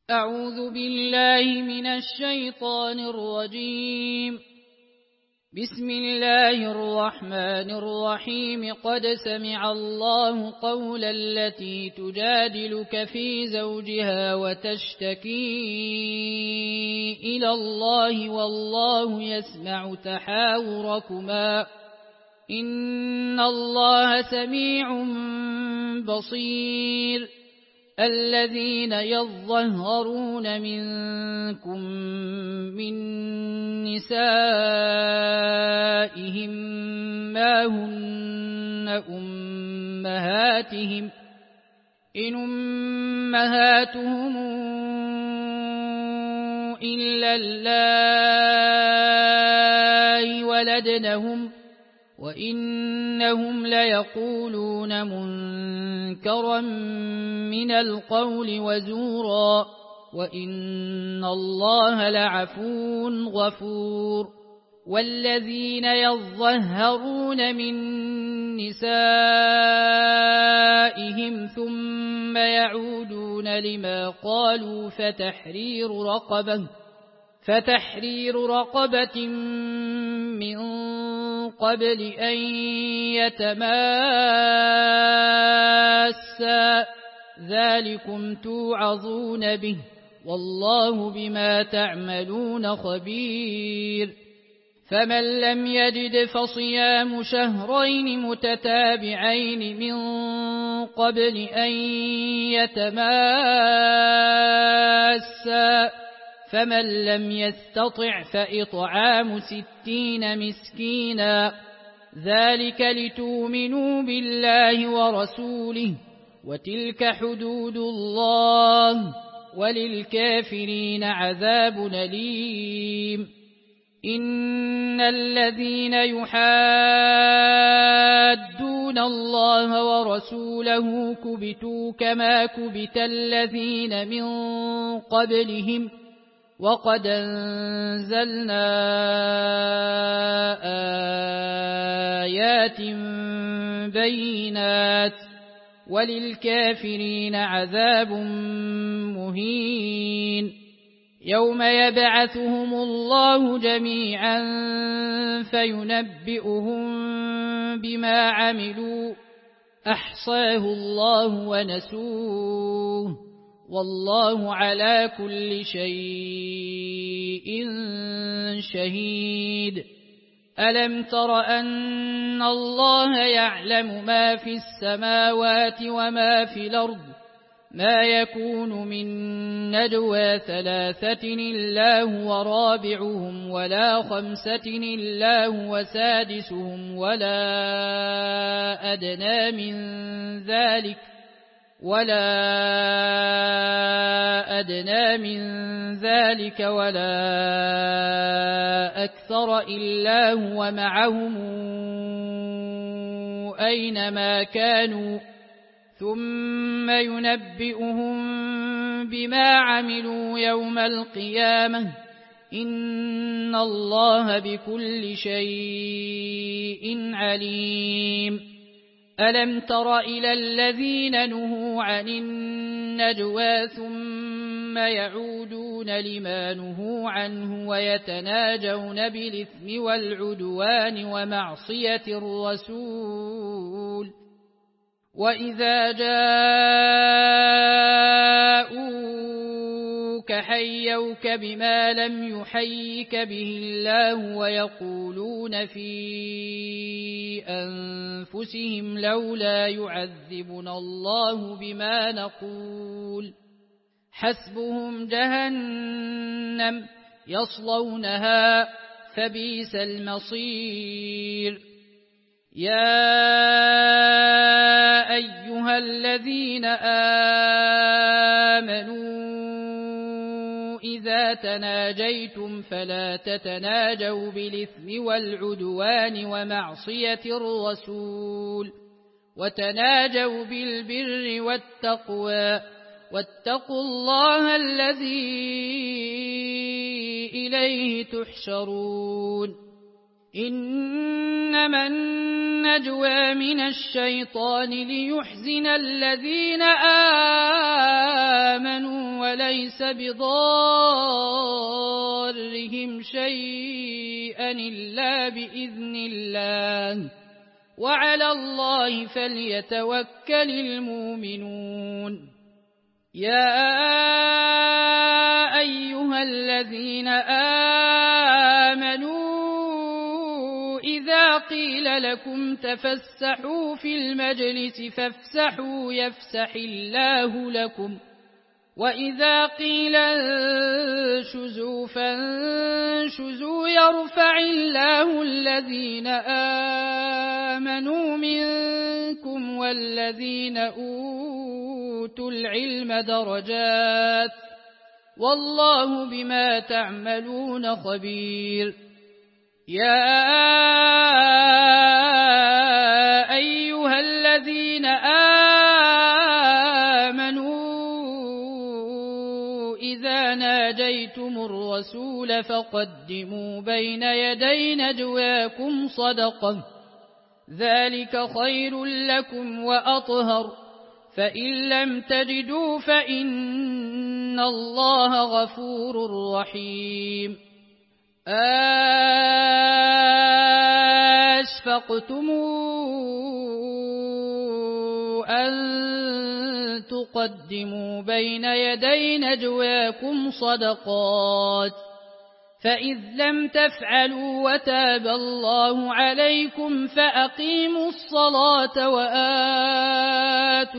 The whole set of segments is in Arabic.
أعوذ بالله من الشيطان الرجيم. بسم الله الرحمن الرحيم. قد سمع الله قول التي تجادلك في زوجها وتشتكي إلى الله والله يسمع تحاوركما إن الله سميع بصير. الذين يظهرون منكم من نسائهم ما هن أمهاتهم إن أمهاتهم إلا اللائي ولدنهم وإنهم ليقولون منكرا من القول وزورا وإن الله لعفو غفور. والذين يظهرون من نسائهم ثم يعودون لما قالوا فتحرير رقبة من قبل أن يتماسا ذلكم توعظون به والله بما تعملون خبير. فمن لم يجد فصيام شهرين متتابعين من قبل أن يتماسا فمن لم يستطع فإطعام 60 مسكينا ذلك لتؤمنوا بالله ورسوله وتلك حدود الله وللكافرين عذاب أليم. إن الذين يحادون الله ورسوله كبتوا كما كبت الذين من قبلهم وقد أنزلنا آيات بينات وللكافرين عذاب مهين. يوم يبعثهم الله جميعا فينبئهم بما عملوا أحصاه الله ونسوه والله على كل شيء شهيد. ألم تر أن الله يعلم ما في السماوات وما في الأرض ما يكون من نجوى 3 إلا هو رابعهم ولا 5 إلا هو سادسهم ولا أدنى من ذلك ولا أكثر إلا هو معهم أينما كانوا ثم ينبئهم بما عملوا يوم القيامة إن الله بكل شيء عليم. ألم تر إلى الذين نهوا عن النجوى ثم يعودون لما نهوا عنه ويتناجون بالإثم والعدوان ومعصية الرسول وإذا جاءوك حيوك بما لم يحيك به الله ويقولون في أنفسهم لولا يعذبنا الله بما نقول حسبهم جهنم يصلونها فبئس المصير. يا أيها الذين آمنوا إذا تناجيتم فلا تتناجوا بالإثم والعدوان ومعصية الرسول وتناجوا بالبر والتقوى واتقوا الله الذي إليه تحشرون. إنما النجوى من الشيطان ليحزن الذين آمنوا وليس بضارهم شيئا إلا بإذن الله وعلى الله فليتوكل المؤمنون. يا أيها الذين آمنوا إذا قيل لكم تفسحوا في المجلس فافسحوا يفسح الله لكم وإذا قيل انشزوا فانشزوا يرفع الله الذين آمنوا منكم والذين أوتوا العلم درجات والله بما تعملون خبير. يا أيها الذين آمنوا إذا ناجيتم الرسول فقدموا بين يدي نجواكم صدقة ذلك خير لكم وأطهر فإن لم تجدوا فإن الله غفور رحيم. أشفقتم أن تقدموا بين يدي نجواكم صدقات فإذ لم تفعلوا وتاب الله عليكم فأقيموا الصلاة وآتوا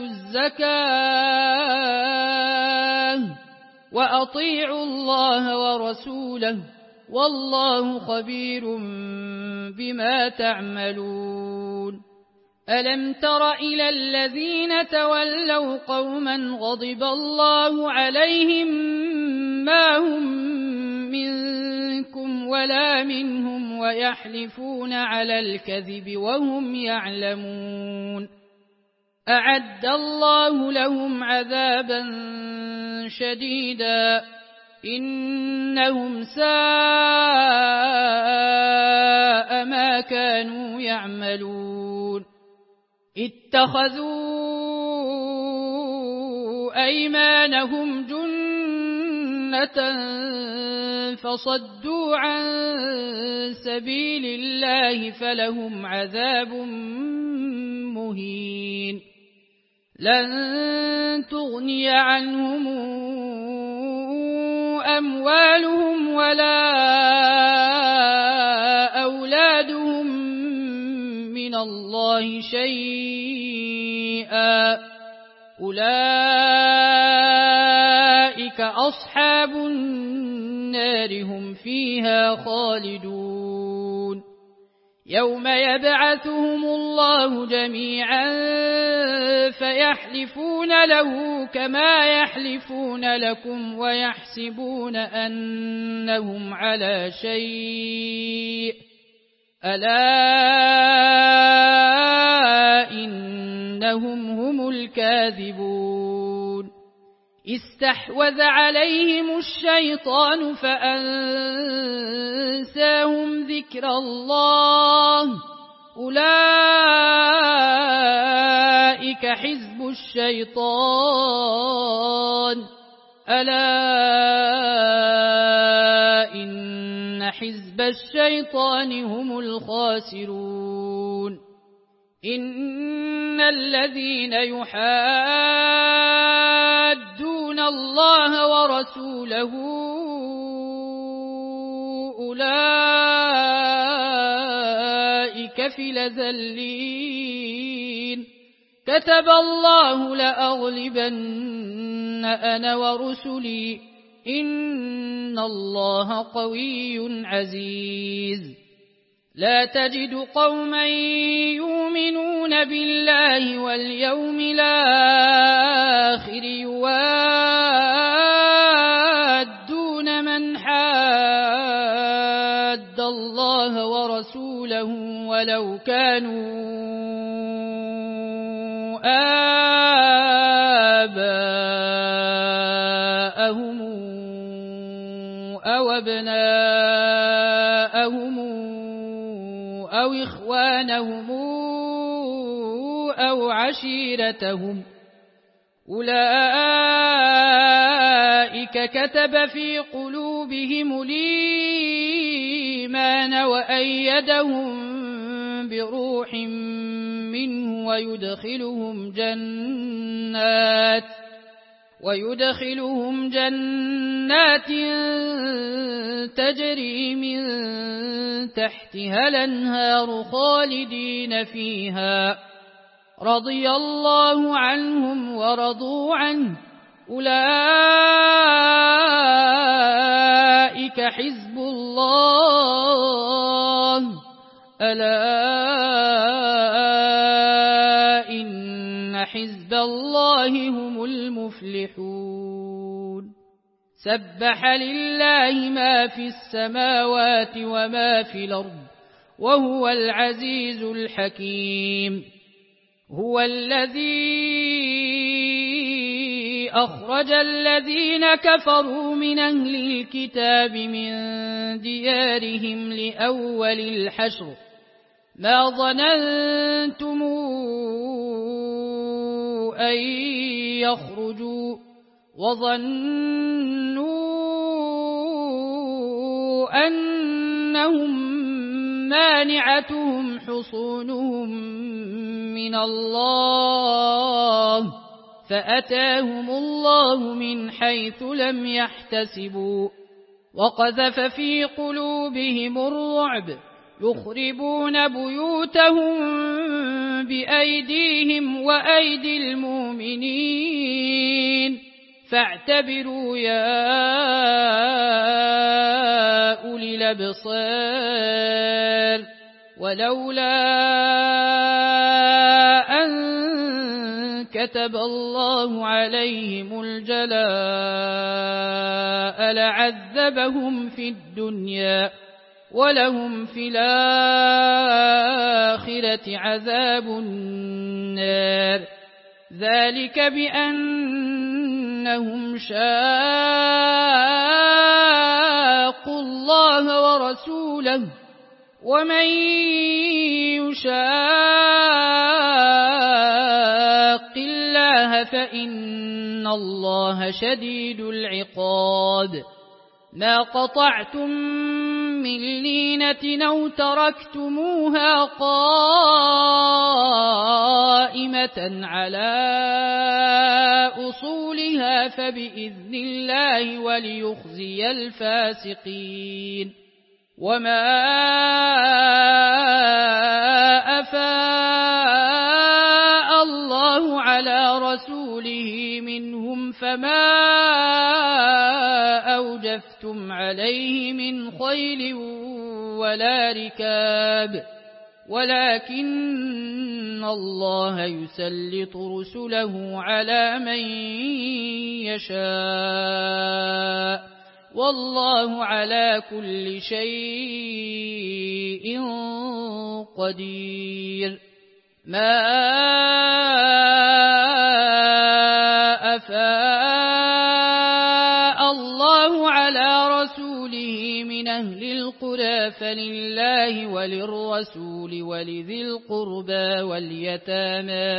الزكاة وأطيعوا الله ورسوله والله خبير بما تعملون. ألم تر إلى الذين تولوا قوما غضب الله عليهم ما هم منكم ولا منهم ويحلفون على الكذب وهم يعلمون أعد الله لهم عذابا شديدا إنهم ساء ما كانوا يعملون. اتخذوا أيمانهم جنة فصدوا عن سبيل الله فلهم عذاب مهين. لن تغني عنهم أموالهم ولا أولادهم من الله شيئا أولئك أصحاب النار هم فيها خالدون. يوم يبعثهم الله جميعا فيحلفون له كما يحلفون لكم ويحسبون أنهم على شيء ألا إنهم هم الكاذبون. استحوذ عليهم الشيطان فأنساهم ذكر الله أولئك حزب الشيطان ألا إن حزب الشيطان هم الخاسرون. إن الذين يحادون الله ورسوله أولئك في الأذلين كتب الله لأغلبن أنا ورسلي إن الله قوي عزيز. لا تجد قوما يؤمنون بالله واليوم الآخر يوادون من حاد الله ورسوله ولو كانوا آباءهم أو أبناءهم أو إخوانهم أو عشيرتهم أولئك كتب في قلوبهم الإيمان وأيدهم بروح منه ويدخلهم جنات تجري من تحتها الأنهار خالدين فيها رضي الله عنهم ورضوا عنه أولئك حزب الله ألا إن حزب الله هم المفلحون سبح لله ما في السماوات وما في الأرض وهو العزيز الحكيم هو الذي أخرج الذين كفروا من أهل الكتاب من ديارهم لأول الحشر ما ظننتم أن يخرجوا وظنوا أنهم مانعتهم حصونهم من الله فأتاهم الله من حيث لم يحتسبوا وقذف في قلوبهم الرعب يخربون بيوتهم بأيديهم وأيدي المؤمنين فاعتبروا يا أولي الأبصار ولولا أن كتب الله عليهم الجلاء لعذبهم في الدنيا ولهم في الآخرة عذاب النار ذلك بأنهم شاقوا الله ورسوله ومن يشاق الله فإن الله شديد العقاب ما قطعتم من لينة أو تركتموها قائمة على أصولها فبإذن الله وليخزي الفاسقين وما أفاء الله على رسوله منهم فما أوجفتم عليه من خيل ولا ركاب ولكن الله يسلط رسله على من يشاء والله على كل شيء قدير ما أفاء الله على رسوله من أهل القرى فلله وللرسول ولذي القربى واليتامى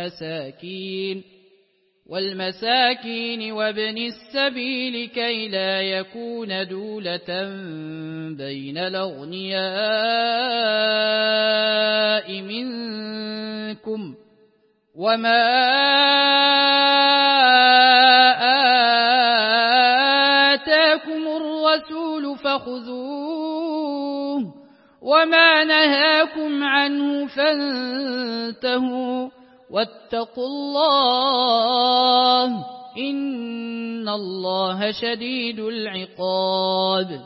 والمساكين وابن السبيل كي لا يكون دولة بين الأغنياء منكم وما آتاكم الرسول فخذوه وما نهاكم عنه فانتهوا واتقوا الله إن الله شديد العقاب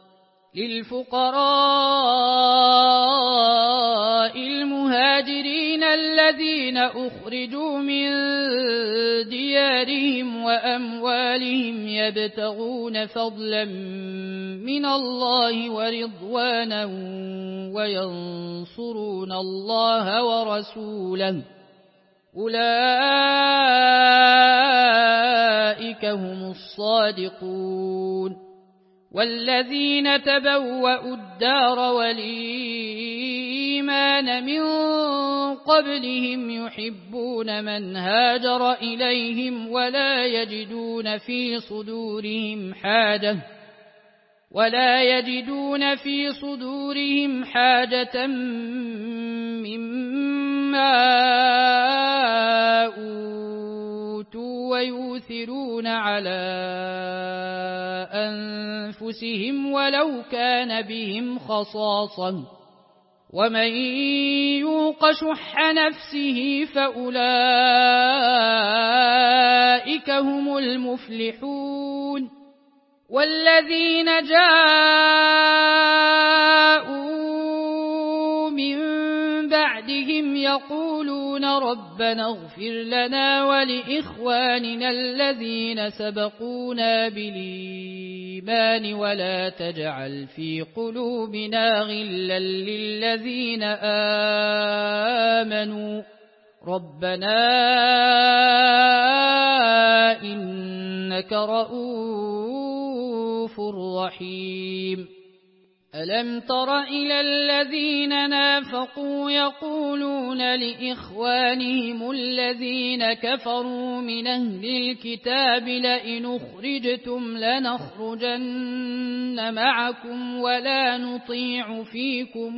للفقراء المهاجرين الذين أخرجوا من ديارهم وأموالهم يبتغون فضلا من الله ورضوانا وينصرون الله ورسوله أولئك هم الصادقون والذين تبوأوا الدار والإيمان من قبلهم يحبون من هاجر إليهم ولا يجدون في صدورهم حاجة مما أوتوا ويؤثرون على أنفسهم ولو كان بهم خصاصة ومن يوق شح نفسه فأولئك هم المفلحون والذين جاءوا من بعدهم يقولون ربنا اغفر لنا ولإخواننا الذين سبقونا بالإيمان ولا تجعل في قلوبنا غلا للذين آمنوا ربنا إنك رؤوف رحيم ألم تر إلى الذين نافقوا يقولون لإخوانهم الذين كفروا من أهل الكتاب لئن أخرجتم لنخرجن معكم ولا نطيع فيكم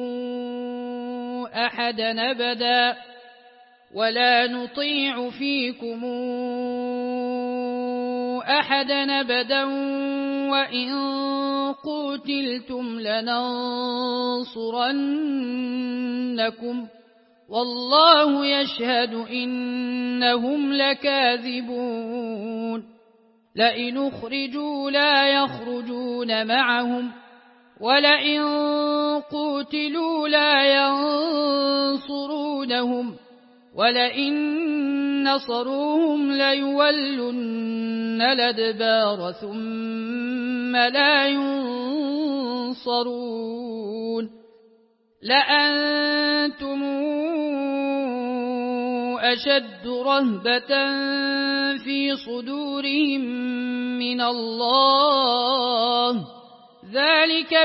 أحدا أبدا وإن قتلتم لننصرنكم والله يشهد إنهم لكاذبون لئن أخرجوا لا يخرجون معهم ولئن قتلوا لا ينصرونهم ولئن نصروهم ليولن الأدبار ثم لا ينصرون لأنتم أشد رهبة في صدورهم من الله ذلك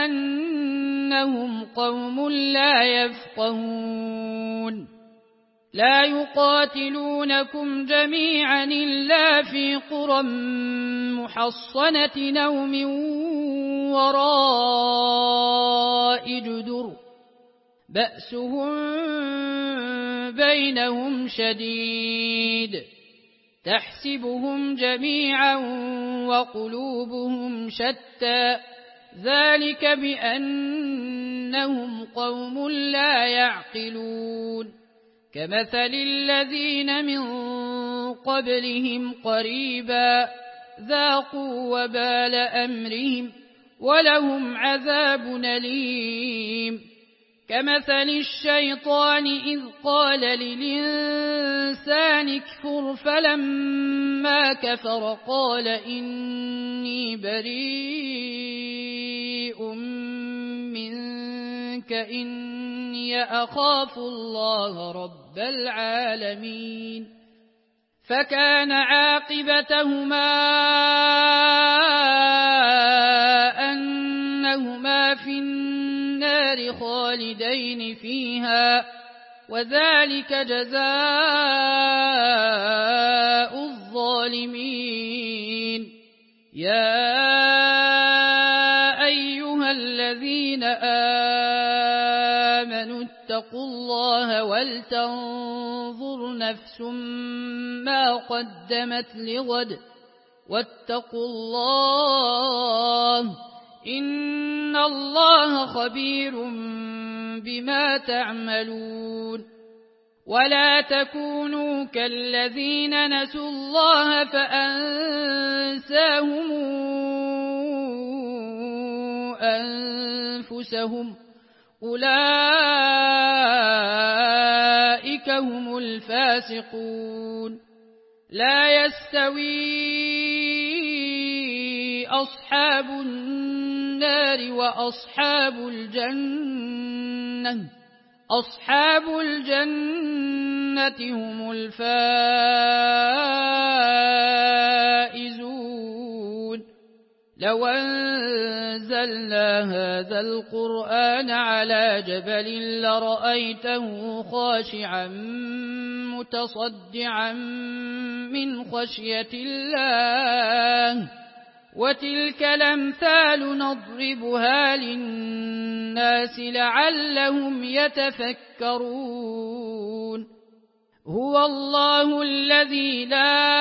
بأنهم قوم لا يفقهون لا يقاتلونكم جميعا إلا في قرى محصنة أو من وراء جدر بأسهم بينهم شديد تحسبهم جميعا وقلوبهم شتى ذلك بأنهم قوم لا يعقلون كمثل الذين من قبلهم قريبا ذاقوا وبال أمرهم ولهم عذاب أليم كمثل الشيطان إذ قال للإنسان اكفر فلما كفر قال إني بريء منك إني أخاف الله رب العالمين فكان عاقبتهما أنهما في النار خالدين فيها وذلك جزاء الظالمين يا أيها الذين آمنوا اتقوا الله ولتنظر نفس ما قدمت لغد واتقوا الله إن الله خبير بما تعملون ولا تكونوا كالذين نسوا الله فأنساهم أنفسهم أولئك هم الفاسقون لا يستوي أصحاب النار وأصحاب الجنة هم الفائزون لو أنزلنا هذا القرآن على جبل لرأيته خاشعا متصدعا من خشية الله وتلك الأمثال نضربها للناس لعلهم يتفكرون هو الله الذي لا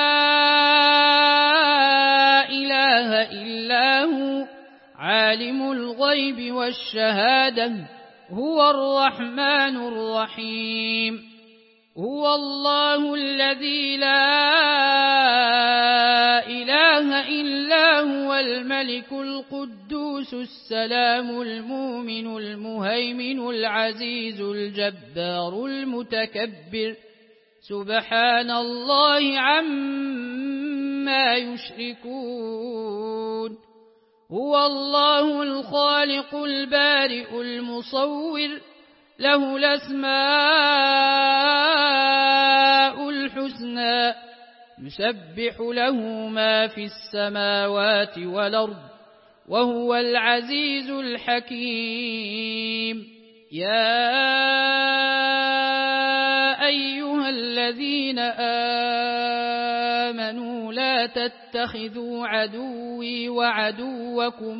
إله إلا هو عالم الغيب والشهادة هو الرحمن الرحيم هو الله الذي لا إله إلا هو الملك القدوس السلام المؤمن المهيمن العزيز الجبار المتكبر سبحان الله عما يشركون هو الله الخالق البارئ المصور له الأسماء الحسنى يسبح له ما في السماوات والأرض وهو العزيز الحكيم يا أيها الذين آمنوا لا تتخذوا عدوي وعدوكم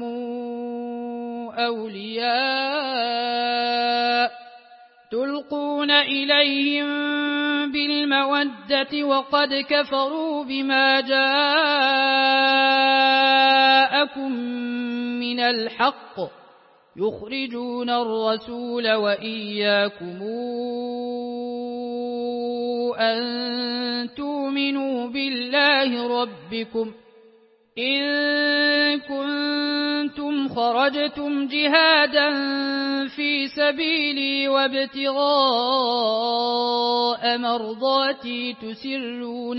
أولياء تلقون إليهم بالمودة وقد كفروا بما جاءكم من الحق يخرجون الرسول وإياكم أن تؤمنوا بالله ربكم إن كنتم خرجتم جهادا في سبيلي وابتغاء مرضاتي تسرون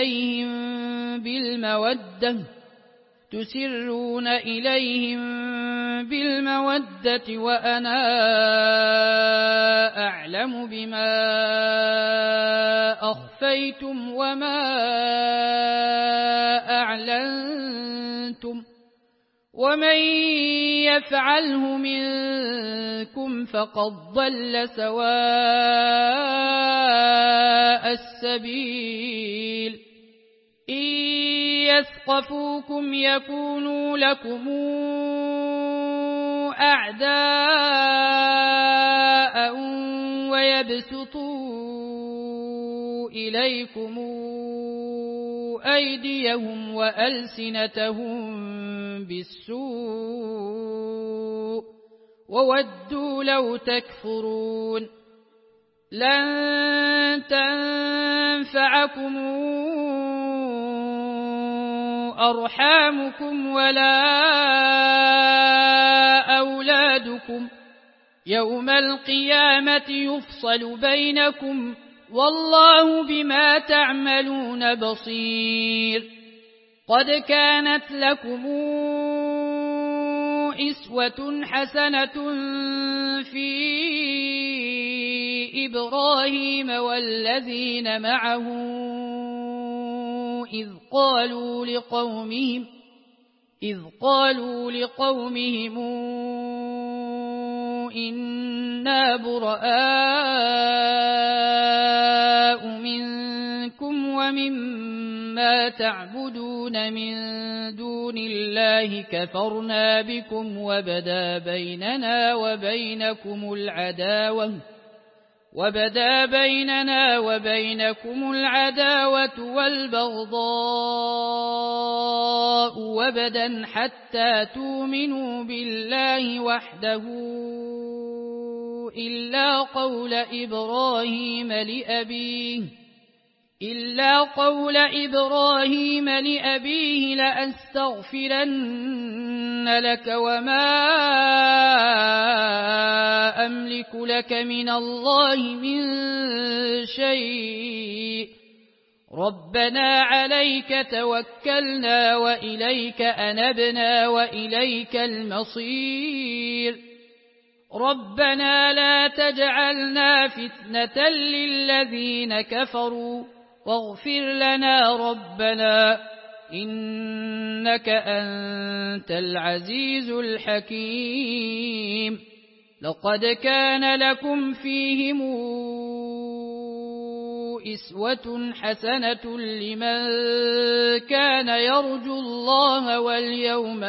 إليهم بالمودة وأنا أعلم بما أخفيتم وما أعلنتم ومن يفعله منكم فقد ضل سواء السبيل إن يثقفوكم يكونوا لكم أعداء ويبسطوا إليكم أيديهم وألسنتهم بالسوء وودوا لو تكفرون لن تنفعكم أرحامكم ولا أولادكم يوم القيامة يفصل بينكم والله بما تعملون بصير قد كانت لكم أسوة حسنة في إبراهيم والذين معه إذ قالوا لقومهم إنا براء منكم ومما تعبدون من دون الله كفرنا بكم وبدا بيننا وبينكم العداوة والبغضاء وبدا حتى تؤمنوا بالله وحده إلا قول إبراهيم لأبيه لأستغفرن لك وما أملك لك من الله من شيء ربنا عليك توكلنا وإليك أنبنا وإليك المصير ربنا لا تجعلنا فتنة للذين كفروا واغفر لنا ربنا إنك أنت العزيز الحكيم لقد كان لكم فيهم أسوة حسنة لمن كان يرجو الله واليوم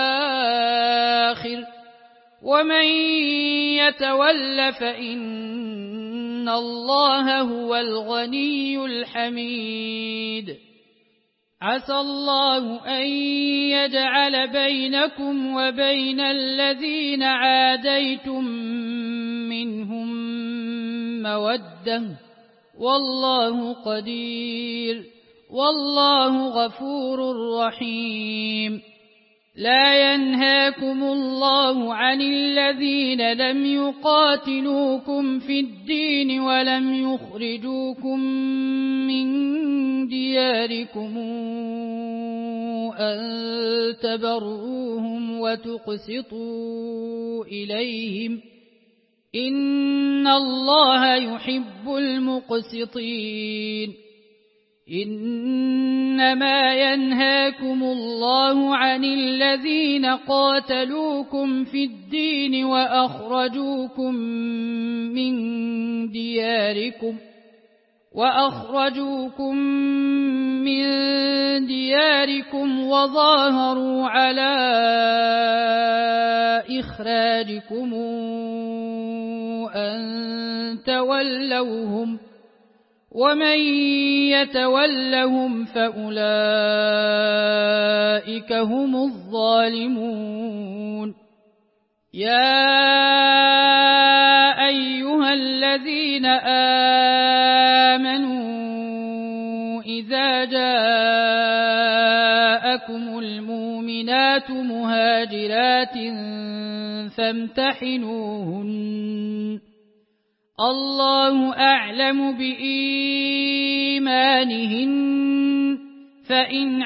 الآخر ومن يتول فإن الله هو الغني الحميد عسى الله أن يجعل بينكم وبين الذين عاديتم منهم مودة والله قدير والله غفور رحيم لا ينهاكم الله عن الذين لم يقاتلوكم في الدين ولم يخرجوكم من دياركم أن تبروهم وتقسطوا إليهم إن الله يحب المقسطين إنما ينهاكم الله عن الذين قاتلوكم في الدين وأخرجوكم من دياركم وظاهروا على إخراجكم أن تولوهم ومن يتولهم فأولئك هم الظالمون يا أيها الذين آمنوا إذا جاءكم المؤمنات مهاجرات فامتحنوهن الله أعلم بإيمانهن فإن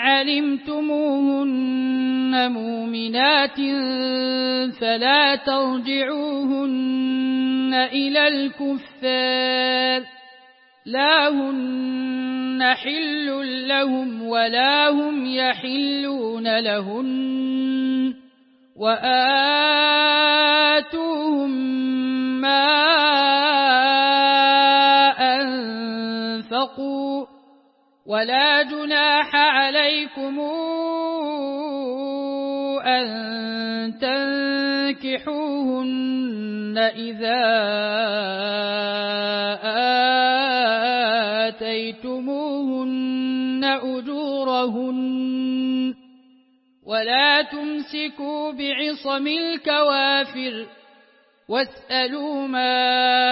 علمتموهن مؤمنات فلا ترجعوهن إلى الكفار لا هن حل لهم ولا هم يحلون لهن وآتوهم ما أنفقوا ولا جناح عليكم أن تنكحوهن إذا آتيتموهن أجورهن ولا تمسكوا بعصم الكوافر واسألوا ما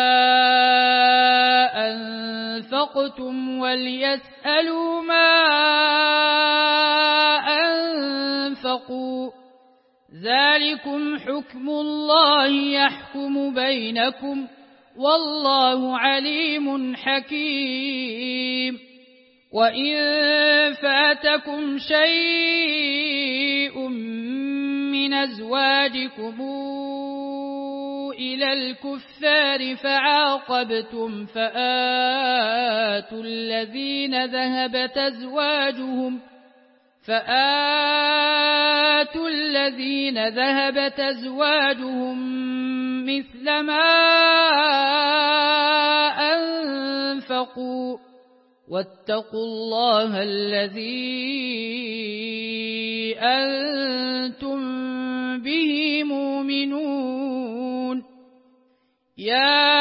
أنفقتم وليسألوا ما أنفقوا ذلكم حكم الله يحكم بينكم والله عليم حكيم وإن فاتكم شيء من أزواجكم إلى الكفار فعاقبتم فآتوا الذين ذهبت أزواجهم مثل ما أنفقوا واتقوا الله الذي أنتم به مؤمنون يا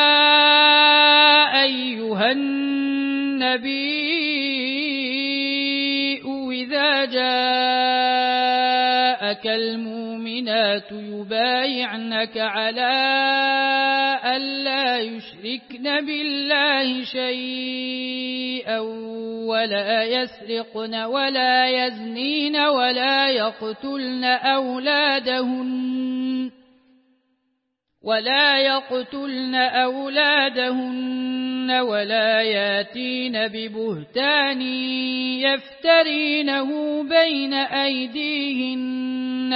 أيها النبي إذا جاءك المؤمنات يبايعنك على ألا يشركن بالله شيئا ولا يسرقن ولا يزنين ولا يقتلن أولادهن ولا ياتين ببهتان يفترينه بين أيديهن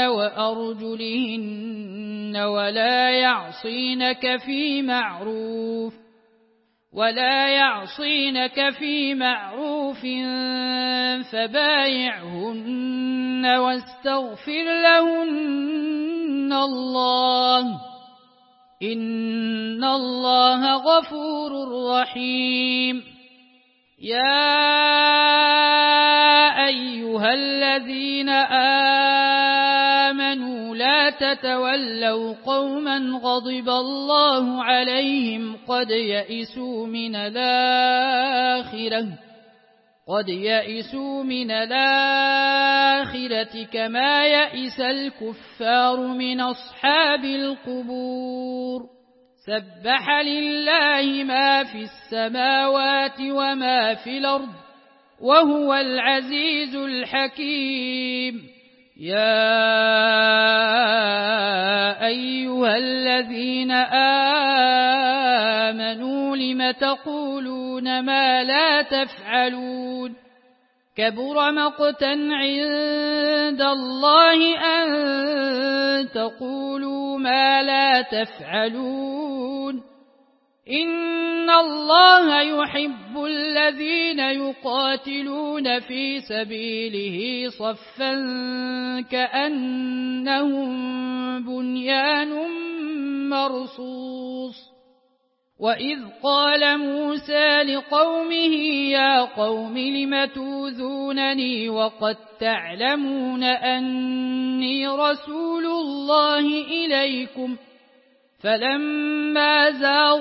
وأرجلهن ولا يعصينك في معروف ولا يعصينك في معروف فبايعهن واستغفر لهن الله إن الله غفور رحيم. يا أيها الذين آمنوا لا تتولوا قوما غضب الله عليهم قد يئسوا من الآخرة كما يئس الكفار من أصحاب القبور. سبح لله ما في السماوات وما في الأرض وهو العزيز الحكيم. يا أيها الذين آمنوا لم تقولون ما لا تفعلون كبر مقتا عند الله أن تقولوا ما لا تفعلون إن الله يحب الذين يقاتلون في سبيله صفا كأنهم بنيان مرصوص. وإذ قال موسى لقومه يا قوم لم توذونني وقد تعلمون أني رسول الله إليكم فلما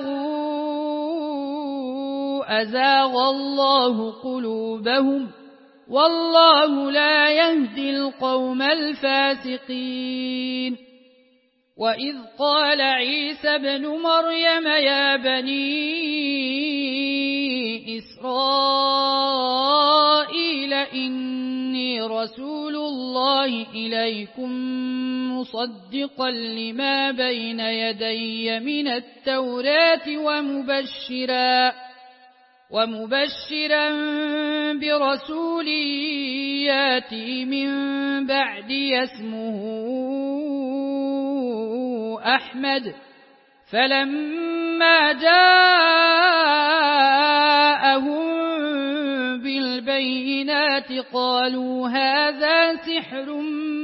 زاغوا أزاغ الله قلوبهم والله لا يهدي القوم الفاسقين. وإذ قال عيسى ابن مريم يا بني إسرائيل إني رسول الله إليكم مصدقا لما بين يدي من التوراة ومبشرا برسول ياتي من بعدي اسمه أحمد. فلما جاءهم بالبينات قالوا هذا سحر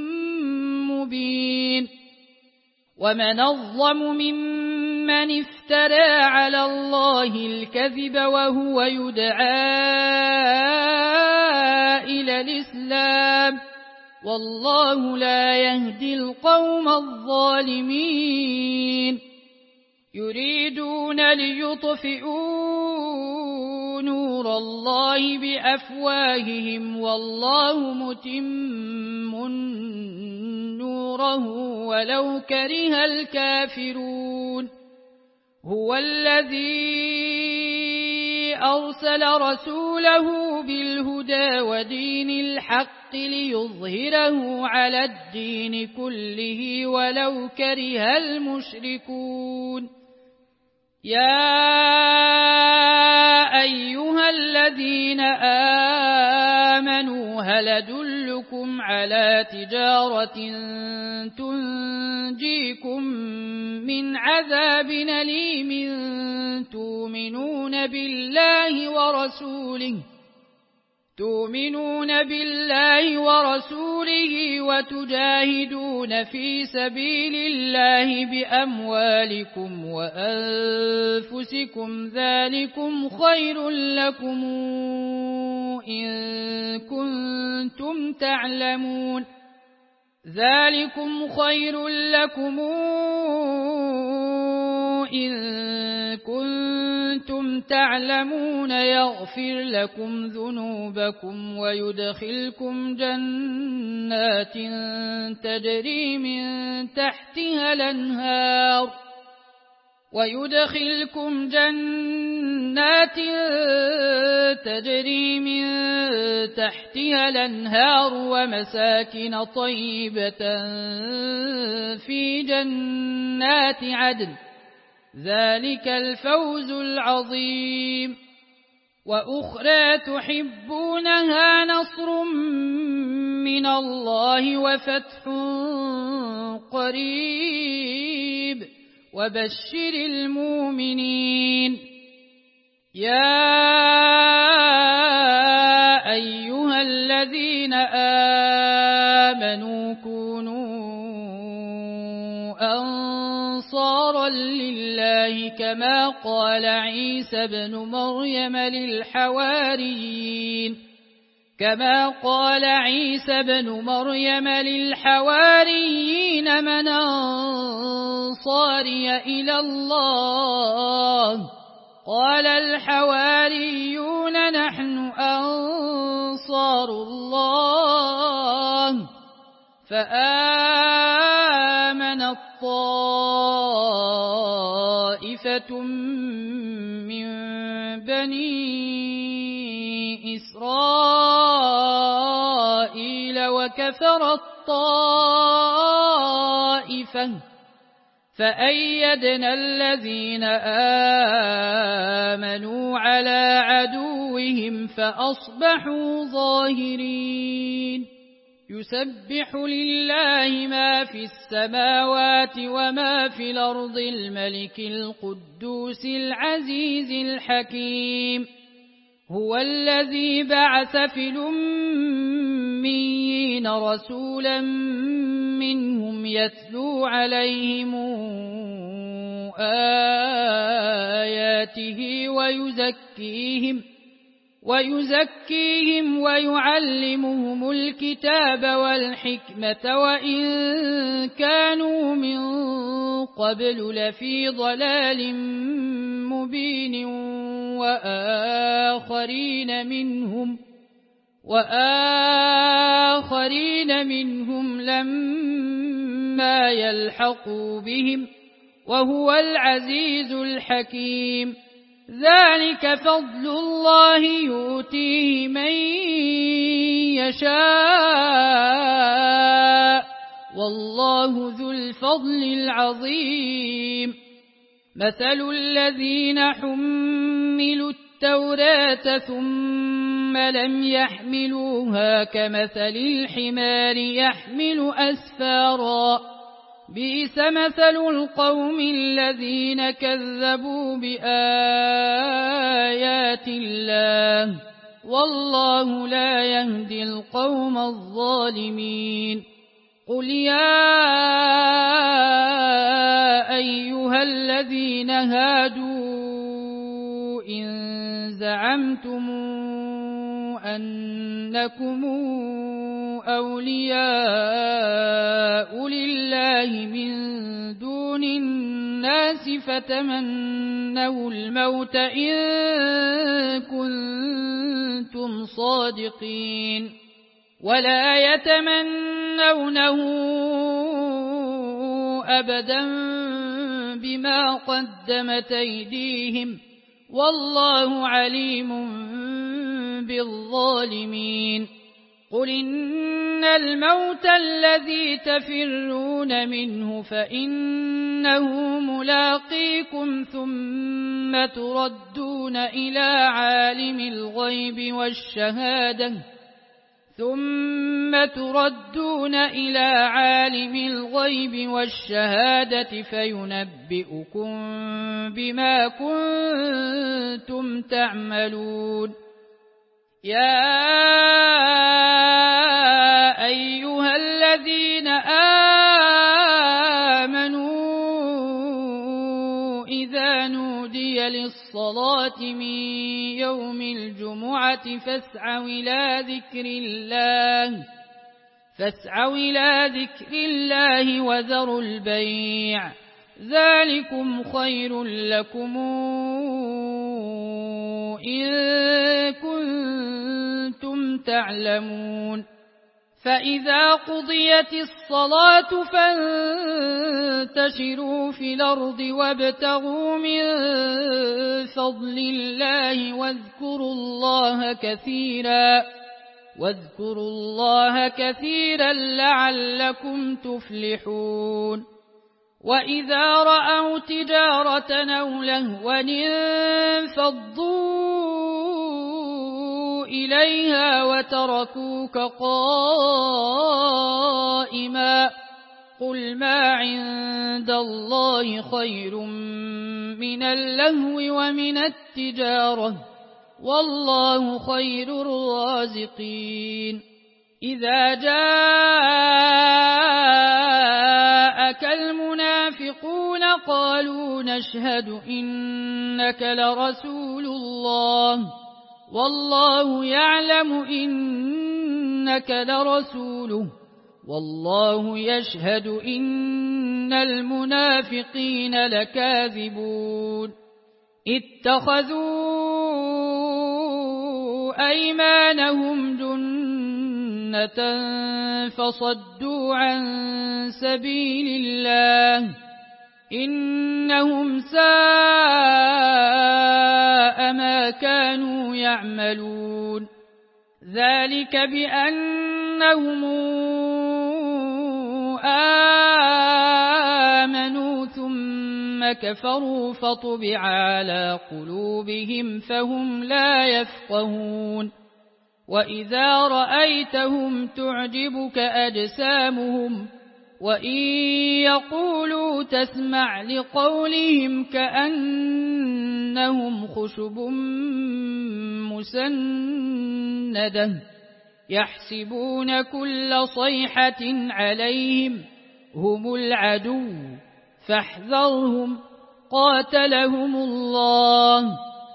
مبين. ومن أظلم ممن افترى على الله الكذب وهو يدعى إلى الإسلام والله لا يهدي القوم الظالمين. يريدون ليطفئوا نور الله بأفواههم والله متم نوره ولو كره الكافرون. هو الذي أرسل رسوله بالهدى ودين الحق ليظهره على الدين كله ولو كره المشركون. يا أيها الذين آمنوا هل أدلكم على تجارة تنجيكم من عذاب أليم تؤمنون بالله ورسوله وتجاهدون في سبيل الله بأموالكم وأنفسكم ذلكم خير لكم إن كنتم تعلمون. يغفر لكم ذنوبكم ويدخلكم جنات تجري من تحتها الأنهار ومساكن طيبة في جنات عدن ذلك الفوز العظيم. وأخرى تحبونها نصر من الله وفتح قريب وبشر المؤمنين. يا أيها الذين آمنوا كونوا أنصارا لله كما قال عيسى بن مريم للحواريين من أنصاري إلى الله قال الحواريون نحن أنصار الله فآمنت طائفة من بني إسرائيل وكفرت طائفة فأيدنا الذين آمنوا على عدوهم فأصبحوا ظاهرين يسبح لله ما في السماوات وما في الأرض الملك القدوس العزيز الحكيم هو الذي بعث في الأميين رسولا منهم يتلو عليهم آياته ويزكيهم ويعلمهم الكتاب والحكمة وإن كانوا من قبل لفي ضلال مبين وآخرين منهم لما يلحقوا بهم وهو العزيز الحكيم ذلك فضل الله يؤتيه من يشاء والله ذو الفضل العظيم مثل الذين حملوا التوراة ثم لم يحملوها كمثل الحمار يحمل أسفارا بئس مثل القوم الذين كذبوا بآيات الله والله لا يهدي القوم الظالمين قل يا أيها الذين هادوا إن زعمتم أنكم أولياء لله من دون الناس فتمنوا الموت إن كنتم صادقين ولا يتمنونه أبدا بما قدمت أيديهم والله عليم بالظالمين قل إن الموت الذي تفرون منه فإنه ملاقيكم ثم تردون إلى عالم الغيب والشهادة فينبئكم بما كنتم تعملون يا أيها الذين آمنوا إذا نودي للصلاة من يوم الجمعة فاسعوا إلى ذكر الله وذروا البيع ذلكم خير لكم إن كنتم تعلمون فإذا قضيت الصلاة فانتشروا في الأرض وابتغوا من فضل الله واذكروا الله كثيرا لعلكم تفلحون وإذا رأوا تجارة أو لهوا انفضوا إليها وتركوك قائما قل ما عند الله خير من اللهو ومن التجارة والله خير الرازقين إذا جاءك المنافقون قالوا نشهد إنك لرسول الله والله يعلم إنك لرسوله والله يشهد إن المنافقين لكاذبون اتخذوا أيمانهم جنة فصدوا عن سبيل الله إنهم ساء ما كانوا يعملون ذلك بأنهم آمنوا ثم كفروا فطبع على قلوبهم فهم لا يفقهون وإذا رأيتهم تعجبك أجسامهم وإن يقولوا تسمع لقولهم كأنهم خشب مسندة يحسبون كل صيحة عليهم هم العدو فاحذرهم قاتلهم الله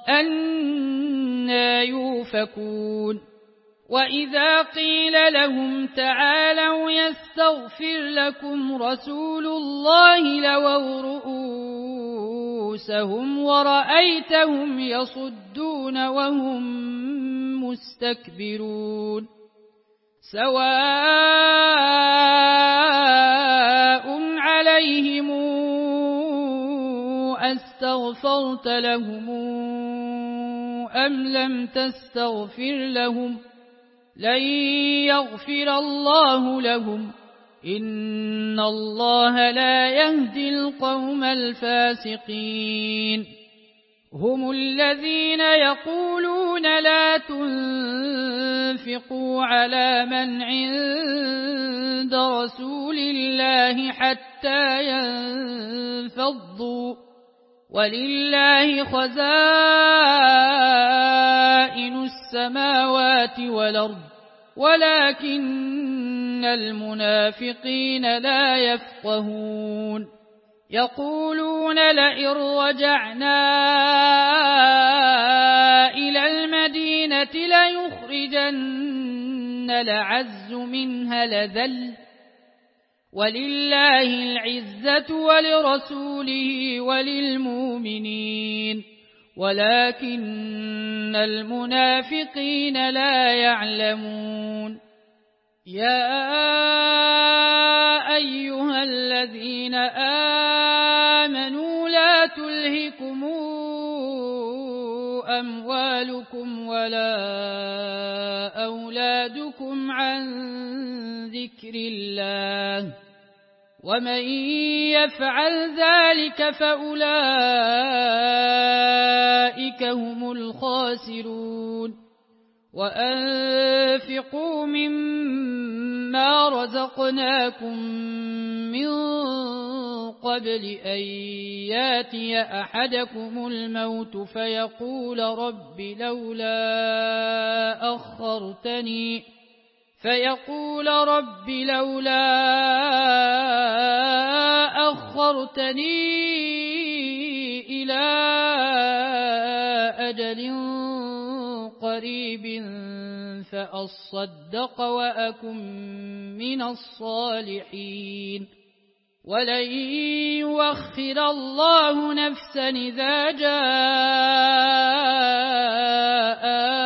أنى يؤفكون وإذا قيل لهم تعالوا يستغفر لكم رسول الله لووا رؤوسهم ورأيتهم يصدون وهم مستكبرون سواء عليهم أستغفرت لهم أم لم تستغفر لهم لن يغفر الله لهم إن الله لا يهدي القوم الفاسقين هم الذين يقولون لا تنفقوا على من عند رسول الله حتى ينفضوا ولله خزائن السماوات والأرض ولكن المنافقين لا يفقهون يقولون لئن رجعنا إلى المدينة ليخرجن الأعز منها الأذل ولله العزة ولرسوله وللمؤمنين ولكن المنافقين لا يعلمون يا أيها الذين آمنوا لا تلهكم أموالكم ولا أولادكم عن ذكر الله ومن يفعل ذلك فأولئك هم الخاسرون وأنفقوا مما رزقناكم من قبل أن ياتي أحدكم الموت فيقول رب لولا أخرتني إلى أجل قريب فأصدق وأكن من الصالحين ولن يؤخر الله نفسا إذا جاء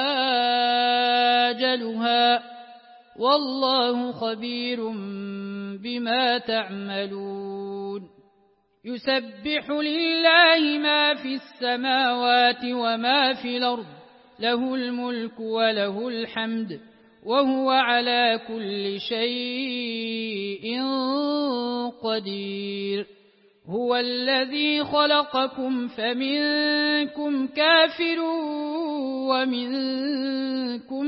أجلها والله خبير بما تعملون يسبح لله ما في السماوات وما في الأرض له الملك وله الحمد وهو على كل شيء قدير هو الذي خلقكم فمنكم كافر ومنكم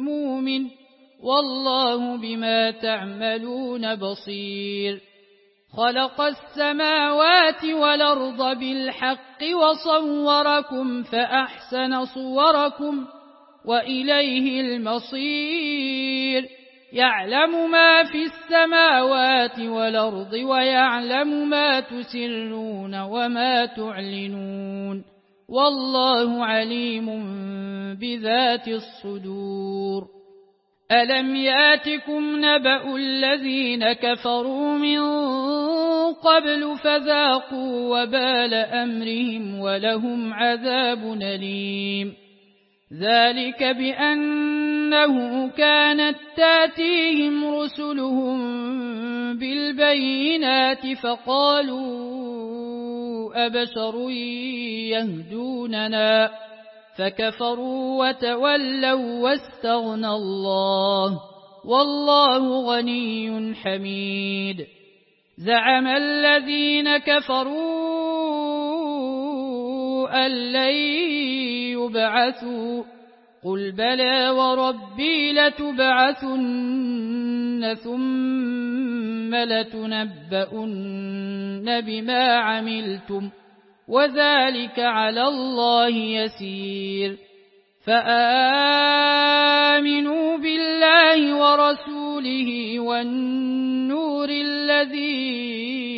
مؤمن والله بما تعملون بصير خلق السماوات والأرض بالحق وصوركم فأحسن صوركم وإليه المصير يعلم ما في السماوات والأرض ويعلم ما تسرون وما تعلنون والله عليم بذات الصدور ألم ياتكم نبأ الذين كفروا من قبل فذاقوا وبال أمرهم ولهم عذاب أليم ذلك بأنه كانت تاتيهم رسلهم بالبينات فقالوا أبشر يهدوننا فكفروا وتولوا واستغنى الله والله غني حميد زعم الذين كفروا أن لن يبعثوا قل بلى وربي لتبعثن ثم لتنبؤن بما عملتم وذلك على الله يسير فآمنوا بالله ورسوله والنور الذي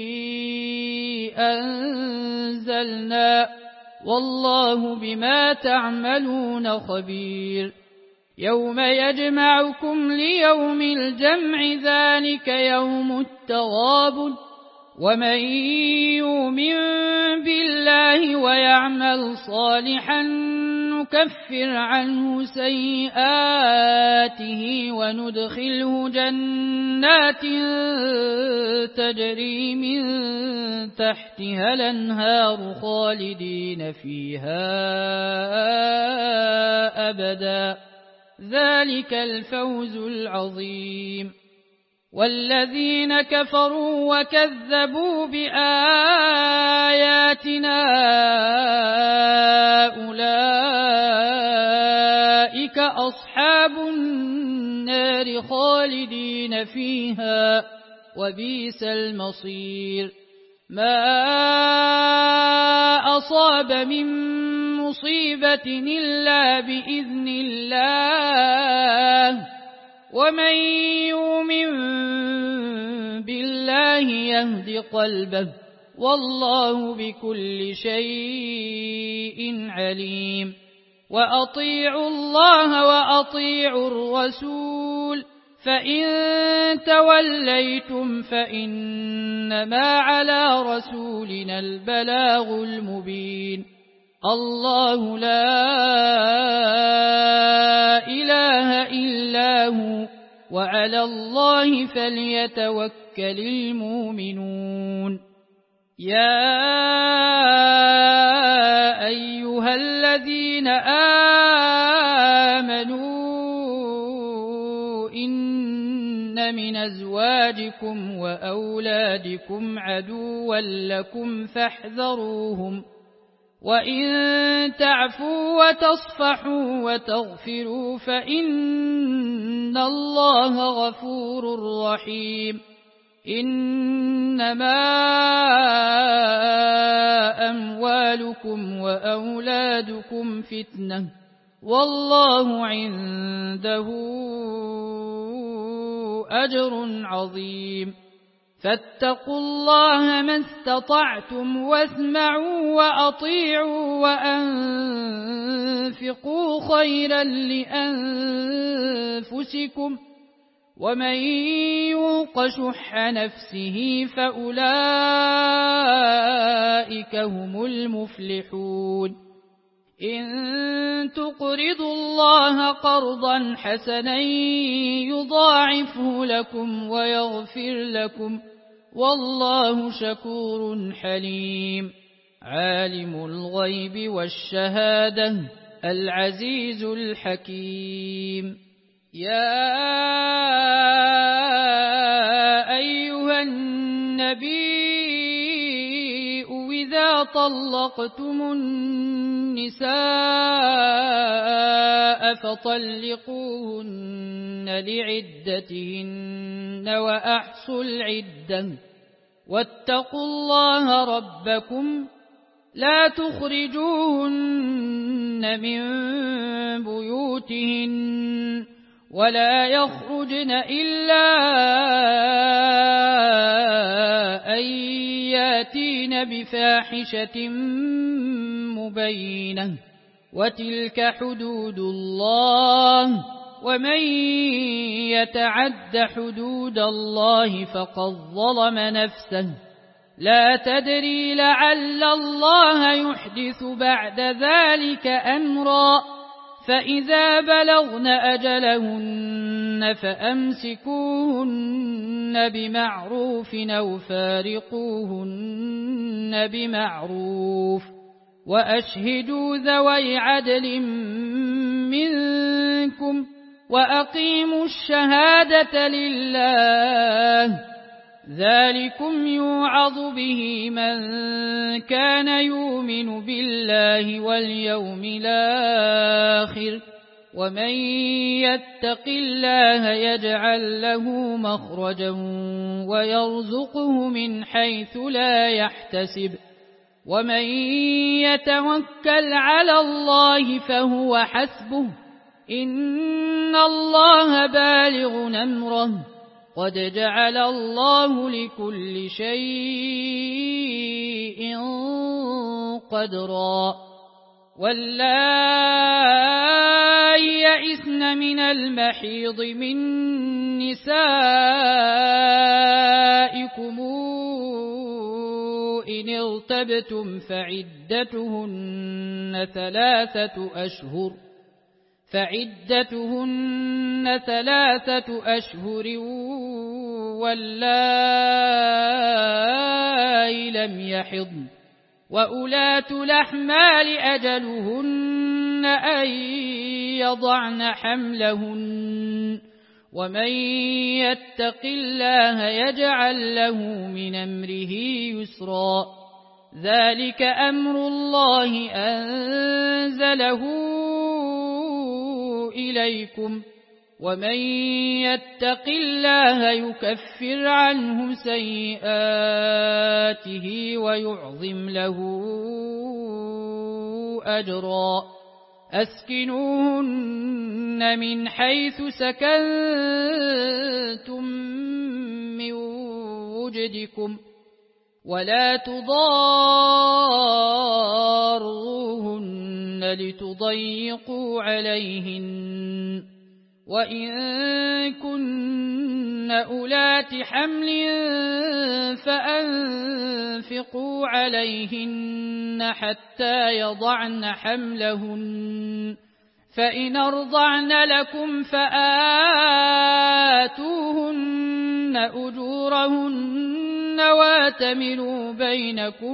أنزلنا والله بما تعملون خبير يوم يجمعكم ليوم الجمع ذلك يوم التغابن ومن يؤمن بالله ويعمل صالحا نكفر عنه سيئاته وندخله جنات تجري من تحتها الأنهار خالدين فيها أبدا ذلك الفوز العظيم والذين كفروا وكذبوا بآياتنا أولئك أصحاب النار خالدين فيها وبئس المصير ما أصاب من مصيبة إلا بإذن الله ومن يؤمن بالله يهد قلبه والله بكل شيء عليم وأطيعوا الله وأطيعوا الرسول فإن توليتم فإنما على رسولنا البلاغ المبين الله لا إله إلا هو وعلى الله فليتوكل المؤمنون يا أيها الذين آمنوا إن من أزواجكم وأولادكم عدوا لكم فاحذروهم وإن تعفوا وتصفحوا وتغفروا فإن الله غفور رحيم إنما أموالكم وأولادكم فتنة والله عنده أجر عظيم فاتقوا الله ما استطعتم واسمعوا وأطيعوا وأنفقوا خيرا لأنفسكم ومن يوق شح نفسه فأولئك هم المفلحون إن تقرضوا الله قرضا حسنا يضاعفه لكم ويغفر لكم والله شكور حليم عالم الغيب والشهادة العزيز الحكيم يا أيها النبي إذا طلقتم النساء فطلقوهن لعدتهن وأحصوا العدة واتقوا الله ربكم لا تخرجوهن من بيوتهن ولا يخرجن إلا أن ياتين بفاحشة مبينة وتلك حدود الله ومن يتعد حدود الله فقد ظلم نفسه لا تدري لعل الله يحدث بعد ذلك أمرا فإذا بلغن أجلهن فأمسكوهن بمعروف أو فارقوهن بمعروف وأشهدوا ذوي عدل منكم وأقيموا الشهادة لله ذلكم يوعظ به من كان يؤمن بالله واليوم الآخر ومن يتق الله يجعل له مخرجا ويرزقه من حيث لا يحتسب ومن يتوكل على الله فهو حسبه إن الله بالغ أمره قد جعل الله لكل شيء قدرا واللائي يئسن من المحيض من نسائكم إن ارتبتم فعدتهن ثلاثة أشهر واللائي لم يحضن وأولات الأحمال أجلهن أن يضعن حملهن ومن يتق الله يجعل له من أمره يسرا ذلك أمر الله أنزله إليكم ومن يتق الله يكفر عنه سيئاته ويعظم له أجرا أسكنوهن من حيث سكنتم من وجدكم ولا تضاروهن لتضيقوا عليهن وإن كن أولات حمل فأنفقوا عليهن حتى يضعن حملهن فإن أرضعن لكم فآتوهن أجورهن واتمروا بينكم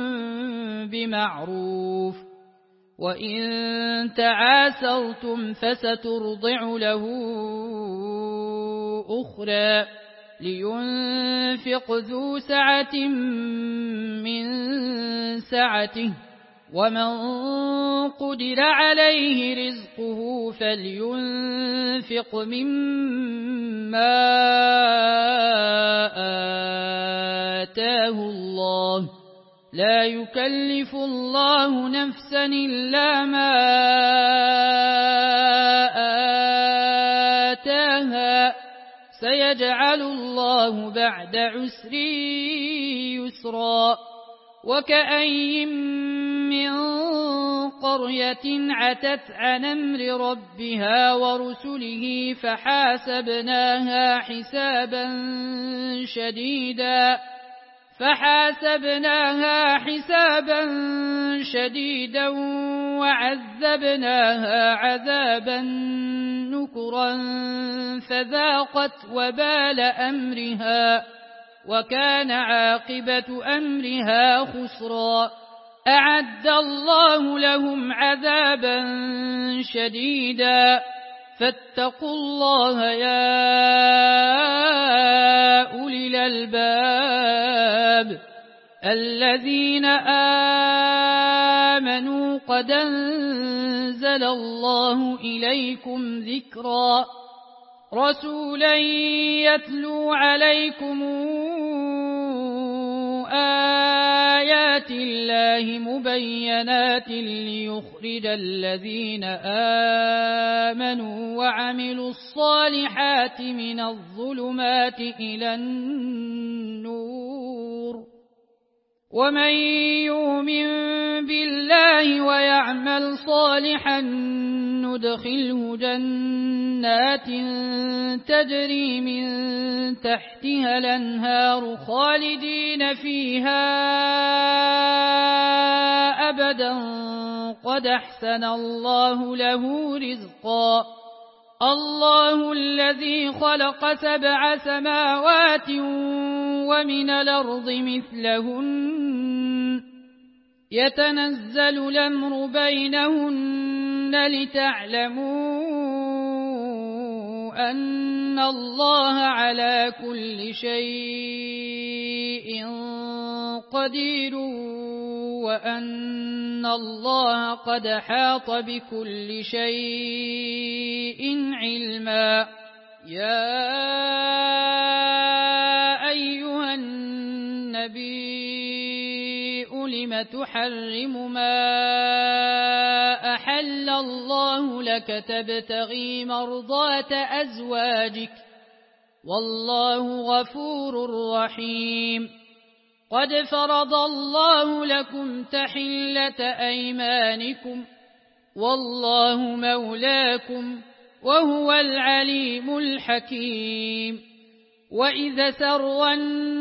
بمعروف وإن تعاسرتم فسترضع له أخرى لينفق ذو سعة من سعته ومن قدر عليه رزقه فلينفق مما آتاه الله لا يكلف الله نفسا إلا ما آتاها سيجعل الله بعد عسر يسرا وكأين من قرية عتت عن أمر ربها ورسله فحاسبناها حسابا شديدا وعذبناها عذابا نكرا فذاقت وبال أمرها وكان عاقبة أمرها خسرا أعد الله لهم عذابا شديدا فاتقوا الله يا أولي الألباب الذين آمنوا قد أنزل الله إليكم ذكرا رسولا يتلو عليكم آيات الله مبينات ليخرج الذين آمنوا وعملوا الصالحات من الظلمات إلى النور ومن يؤمن بالله ويعمل صالحا ندخله جنات تجري من تحتها الأنهار خالدين فيها أبدا قد أحسن الله له رزقا الله الذي خلق 7 سماوات ومن الأرض مثلهن يتنزل الأمر بينهن لتعلموا أن الله على كل شيء قدير وأن الله قد حاط بكل شيء علما يا أيها النبي لم تحرم ما أحل الله لك تبتغي مرضات أزواجك والله غفور رحيم قد فرض الله لكم تحلة أيمانكم والله مولاكم وهو العليم الحكيم وإذا سر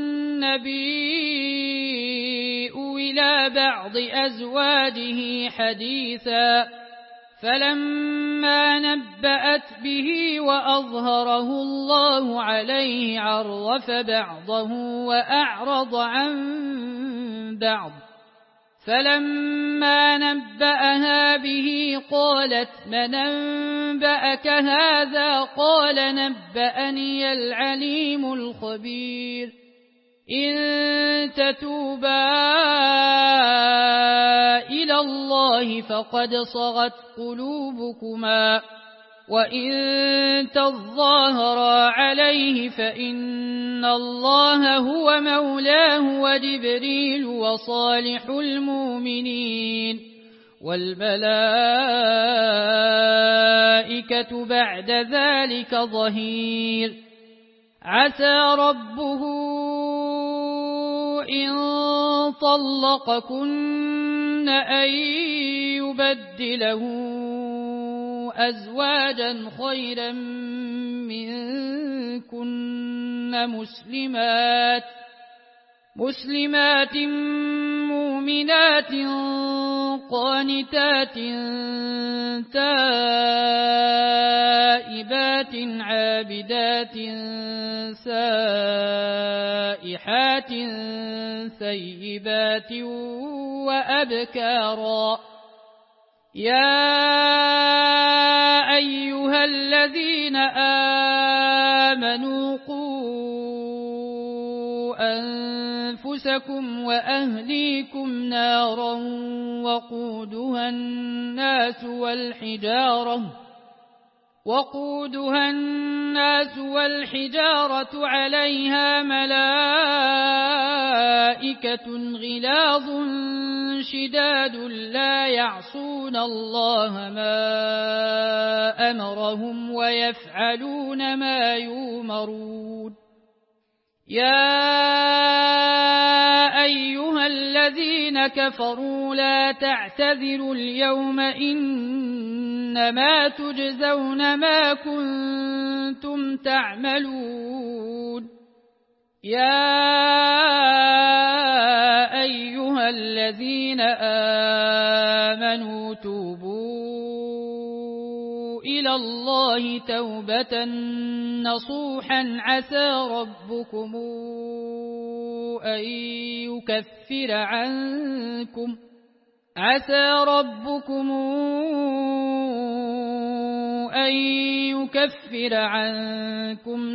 النبي إلى بعض أزواجه حديثا فلما نبأت به وأظهره الله عليه عرف بعضه وأعرض عن بعض فلما نبأها به قالت من أنبأك هذا قال نبأني العليم الخبير إن تتوبا إلى الله فقد صغت قلوبكما وإن تظاهرا عليه فإن الله هو مولاه وجبريل وصالح المؤمنين والملائكة بعد ذلك ظهير عسى ربه إن طلقكن أن يبدله أزواجا خيرا منكن مسلمات مؤمنات قانتات تائبات عابدات سائحات ثيبات وأبكارا يا أيها الذين آمنوا قوا أنفسكم وأهليكم نارا وقودها الناس والحجارة عليها ملائكة غلاظ شداد لا يعصون الله ما أمرهم ويفعلون ما يؤمرون يا أيها الذين كفروا لا تعتذروا اليوم إنما تجزون ما كنتم تعملون يا أيها الذين آمنوا توبوا إلى الله توبة نصوحا عسى ربكم أن يكفر عنكم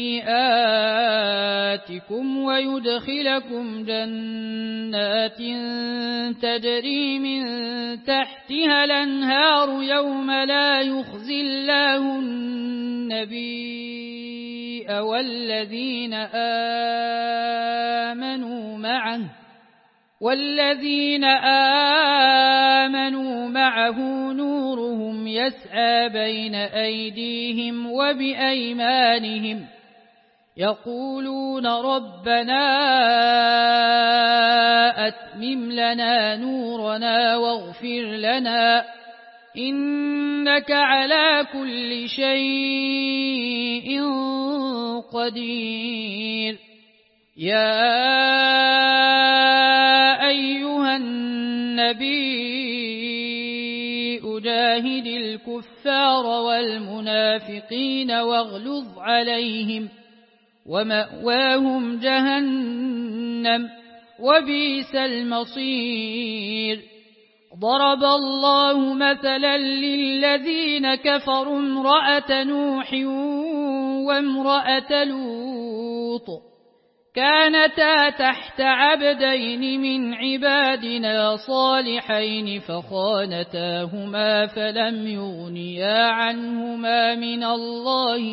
سيئاتكم ويدخلكم جنات تجري من تحتها الأنهار يوم لا يخزي الله النبي والذين آمنوا معه والذين آمنوا معه نورهم يسعى بين أيديهم وبأيمانهم يقولون ربنا أتمم لنا نورنا واغفر لنا إنك على كل شيء قدير. يا أيها النبي جاهد الكفار والمنافقين واغلظ عليهم ومأواهم جهنم وبئس المصير. ضرب الله مثلا للذين كفروا امرأة نوح وامرأة لوط كانتا تحت عبدين من عبادنا صالحين فخانتاهما فلم يغنيا عنهما من الله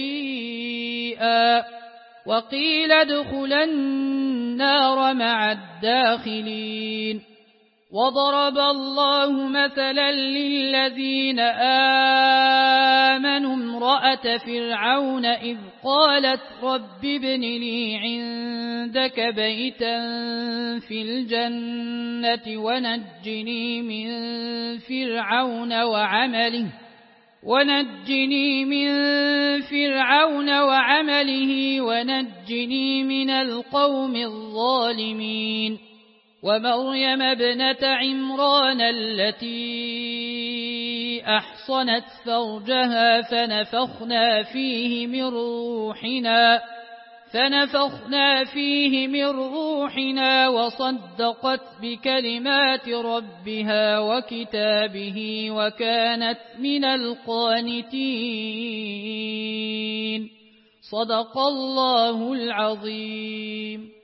شيئا وقيل ادخلا النار مع الداخلين. وضرب الله مثلا للذين آمنوا امرأة فرعون إذ قالت رب ابن لي عندك بيتا في الجنة ونجني من فرعون وعمله ونجني من القوم الظالمين. ومريم ابنة عمران التي أحصنت فرجها فنفخنا فيه من روحنا وصدقت بكلمات ربها وكتابه وكانت من القانتين. صدق الله العظيم.